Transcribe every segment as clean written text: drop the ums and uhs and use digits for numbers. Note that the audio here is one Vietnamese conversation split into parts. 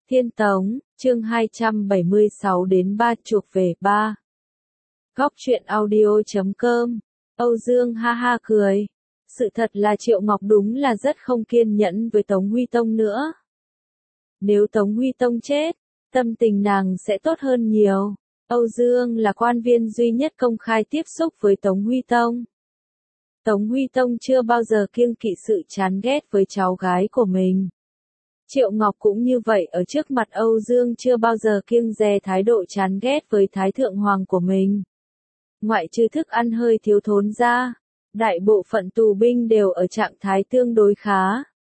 Thiên Tống, chương 276 đến 3 chuộc về 3. Góc truyện audio.com. Âu Dương ha ha cười. Sự thật là Triệu Ngọc đúng là rất không kiên nhẫn với Tống Huy Tông nữa. Nếu Tống Huy Tông chết, tâm tình nàng sẽ tốt hơn nhiều. Âu Dương là quan viên duy nhất công khai tiếp xúc với Tống Huy Tông. Tống Huy Tông chưa bao giờ kiêng kỵ sự chán ghét với cháu gái của mình. Triệu Ngọc cũng như vậy, ở trước mặt Âu Dương chưa bao giờ kiêng dè thái độ chán ghét với Thái Thượng Hoàng của mình. Ngoại trừ thức ăn hơi thiếu thốn ra, đại bộ phận tù binh đều ở trạng thái tương đối khá.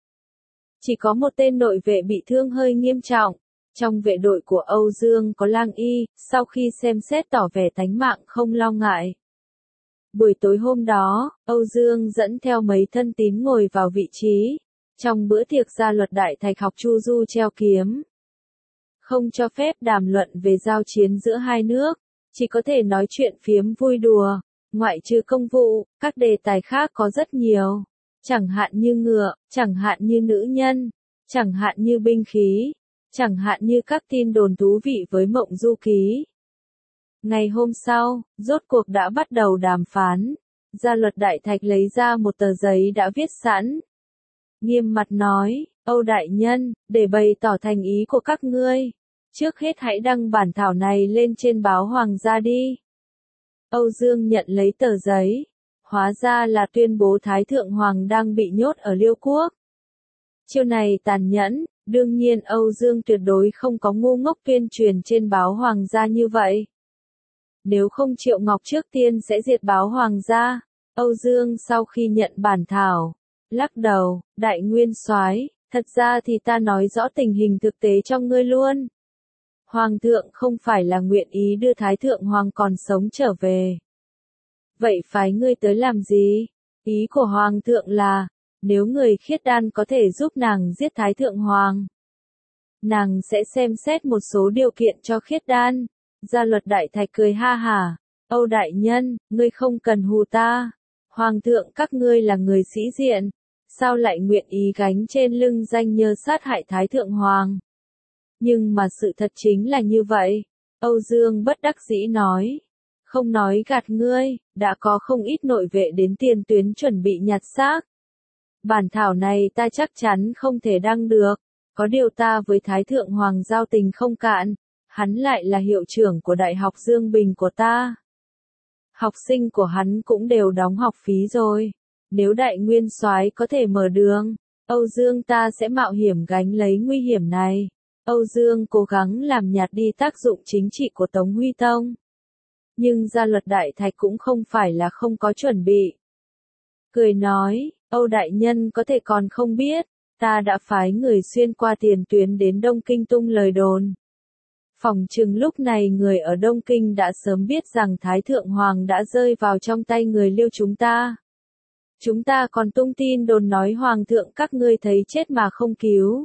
Chỉ có một tên nội vệ bị thương hơi nghiêm trọng. Trong vệ đội của Âu Dương có Lang Y, sau khi xem xét tỏ vẻ tánh mạng không lo ngại. Buổi tối hôm đó, Âu Dương dẫn theo mấy thân tín ngồi vào vị trí. Trong bữa tiệc gia luật đại thạch học Chu Du treo kiếm. Không cho phép đàm luận về giao chiến giữa hai nước, chỉ có thể nói chuyện phiếm vui đùa, ngoại trừ công vụ, các đề tài khác có rất nhiều. Chẳng hạn như ngựa, chẳng hạn như nữ nhân, chẳng hạn như binh khí, chẳng hạn như các tin đồn thú vị với Mộng Du Ký. Ngày hôm sau, rốt cuộc đã bắt đầu đàm phán. Gia luật đại thạch lấy ra một tờ giấy đã viết sẵn. Nghiêm mặt nói, Âu đại nhân, để bày tỏ thành ý của các ngươi, trước hết hãy đăng bản thảo này lên trên báo Hoàng gia đi. Âu Dương nhận lấy tờ giấy, hóa ra là tuyên bố Thái Thượng Hoàng đang bị nhốt ở Liêu Quốc. Chiêu này tàn nhẫn, đương nhiên Âu Dương tuyệt đối không có ngu ngốc tuyên truyền trên báo Hoàng gia như vậy. Nếu không Triệu Ngọc trước tiên sẽ diệt báo Hoàng gia. Âu Dương sau khi nhận bản thảo, lắc đầu, đại nguyên soái, thật ra thì ta nói rõ tình hình thực tế cho ngươi luôn. Hoàng thượng không phải là nguyện ý đưa Thái Thượng Hoàng còn sống trở về. Vậy phái ngươi tới làm gì? Ý của Hoàng thượng là, nếu người khiết đan có thể giúp nàng giết Thái Thượng Hoàng, nàng sẽ xem xét một số điều kiện cho khiết đan. Gia luật đại thạch cười ha hả, Âu đại nhân, ngươi không cần hù ta. Hoàng thượng các ngươi là người sĩ diện, sao lại nguyện ý gánh trên lưng danh nhơ sát hại Thái Thượng Hoàng? Nhưng mà sự thật chính là như vậy. Âu Dương bất đắc dĩ nói. Không nói gạt ngươi, đã có không ít nội vệ đến tiền tuyến chuẩn bị nhặt xác. Bản thảo này ta chắc chắn không thể đăng được. Có điều ta với Thái Thượng Hoàng giao tình không cạn. Hắn lại là hiệu trưởng của Đại học Dương Bình của ta. Học sinh của hắn cũng đều đóng học phí rồi. Nếu đại nguyên soái có thể mở đường, Âu Dương ta sẽ mạo hiểm gánh lấy nguy hiểm này. Âu Dương cố gắng làm nhạt đi tác dụng chính trị của Tống Huy Tông. Nhưng gia luật đại thạch cũng không phải là không có chuẩn bị. Cười nói, Âu đại nhân có thể còn không biết, ta đã phái người xuyên qua tiền tuyến đến Đông Kinh tung lời đồn. Phỏng chừng lúc này người ở Đông Kinh đã sớm biết rằng Thái Thượng Hoàng đã rơi vào trong tay người Liêu chúng ta. Chúng ta còn tung tin đồn nói Hoàng thượng các ngươi thấy chết mà không cứu.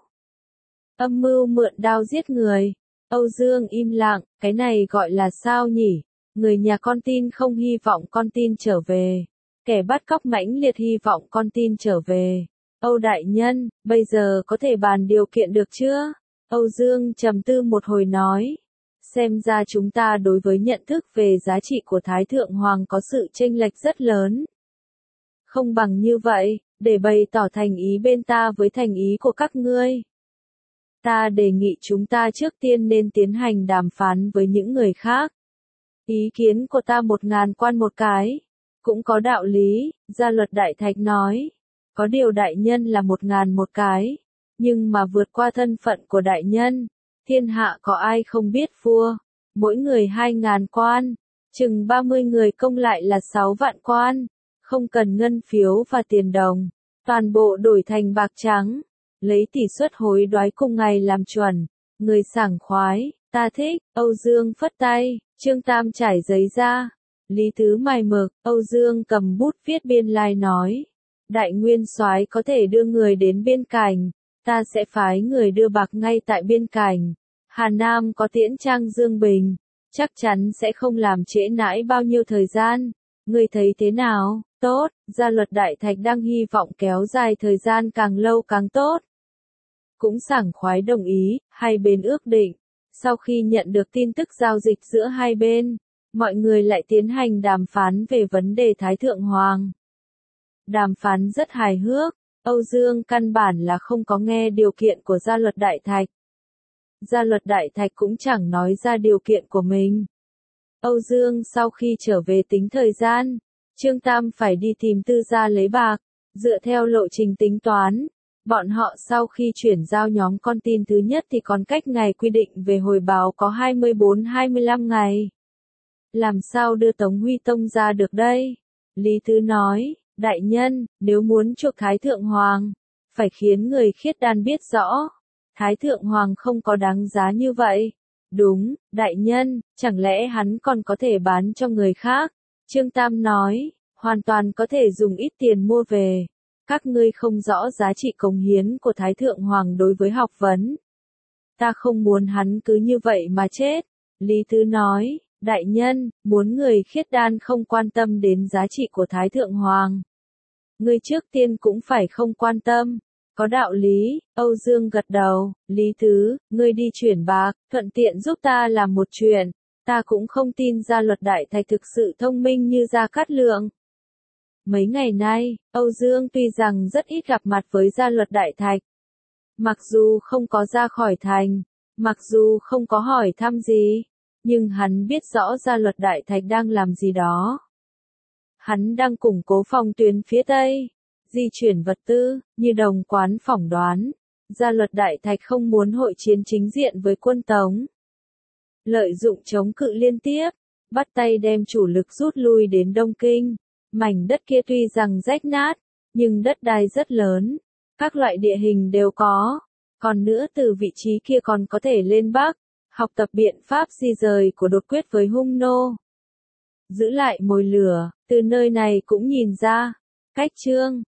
Âm mưu mượn đao giết người. Âu Dương im lặng, cái này gọi là sao nhỉ? Người nhà con tin không hy vọng con tin trở về. Kẻ bắt cóc mãnh liệt hy vọng con tin trở về. Âu đại nhân, bây giờ có thể bàn điều kiện được chưa? Âu Dương trầm tư một hồi nói. Xem ra chúng ta đối với nhận thức về giá trị của Thái Thượng Hoàng có sự chênh lệch rất lớn. Không bằng như vậy, để bày tỏ thành ý bên ta với thành ý của các ngươi. Ta đề nghị chúng ta trước tiên nên tiến hành đàm phán với những người khác. Ý kiến của ta 1000 quan một cái. Cũng có đạo lý, gia luật đại thạch nói. Có điều đại nhân là 1000 một cái. Nhưng mà vượt qua thân phận của đại nhân, thiên hạ có ai không biết vua. Mỗi người 2000 quan, chừng 30 người công lại là 6 vạn quan. Không cần ngân phiếu và tiền đồng, toàn bộ đổi thành bạc trắng. Lấy tỷ suất hối đoái cùng ngày làm chuẩn, người sảng khoái, ta thích. Âu Dương phất tay, Trương Tam trải giấy ra. Lý Tứ mài mực, Âu Dương cầm bút viết biên lai nói. Đại nguyên soái có thể đưa người đến biên cảnh, ta sẽ phái người đưa bạc ngay tại biên cảnh. Hà Nam có tiễn trang Dương Bình, chắc chắn sẽ không làm trễ nãi bao nhiêu thời gian. Ngươi thấy thế nào? Tốt, gia luật đại thạch đang hy vọng kéo dài thời gian càng lâu càng tốt. cũng sảng khoái đồng ý, hai bên ước định. Sau khi nhận được tin tức giao dịch giữa hai bên, mọi người lại tiến hành đàm phán về vấn đề Thái Thượng Hoàng. Đàm phán rất hài hước, Âu Dương căn bản là không có nghe điều kiện của Gia Luật Đại Thạch. Gia Luật Đại Thạch cũng chẳng nói ra điều kiện của mình. Âu Dương sau khi trở về tính thời gian, Trương Tam phải đi tìm Tư gia lấy bạc, dựa theo lộ trình tính toán. Bọn họ sau khi chuyển giao nhóm con tin thứ nhất thì còn cách ngày quy định về hồi báo có 24-25 ngày. Làm sao đưa Tống Huy Tông ra được đây? Lý Tứ nói, đại nhân, nếu muốn chuộc Thái Thượng Hoàng, phải khiến người khiết đan biết rõ. Thái Thượng Hoàng không có đáng giá như vậy. Đúng, đại nhân, chẳng lẽ hắn còn có thể bán cho người khác? Trương Tam nói, hoàn toàn có thể dùng ít tiền mua về. Các ngươi không rõ giá trị cống hiến của Thái Thượng Hoàng đối với học vấn. Ta không muốn hắn cứ như vậy mà chết. Lý Tứ nói, đại nhân, muốn người khiết đan không quan tâm đến giá trị của Thái Thượng Hoàng. Ngươi trước tiên cũng phải không quan tâm. Có đạo lý, Âu Dương gật đầu, Lý Tứ, ngươi đi chuyển bạc, thuận tiện giúp ta làm một chuyện. Ta cũng không tin Gia Luật Đại Thạch thực sự thông minh như Gia Cát Lượng. Mấy ngày nay, Âu Dương tuy rằng rất ít gặp mặt với Gia Luật Đại Thạch. Mặc dù không có ra khỏi thành, mặc dù không có hỏi thăm gì, nhưng hắn biết rõ Gia Luật Đại Thạch đang làm gì đó. Hắn đang củng cố phòng tuyến phía Tây, di chuyển vật tư, như đồng quán phỏng đoán. Gia Luật Đại Thạch không muốn hội chiến chính diện với quân Tống. Lợi dụng chống cự liên tiếp, bắt tay đem chủ lực rút lui đến Đông Kinh. Mảnh đất kia tuy rằng rách nát, nhưng đất đai rất lớn, các loại địa hình đều có. Còn nữa từ vị trí kia còn có thể lên Bắc, học tập biện pháp di rời của đột quyết với hung nô. Giữ lại mồi lửa, từ nơi này cũng nhìn ra, cách Trương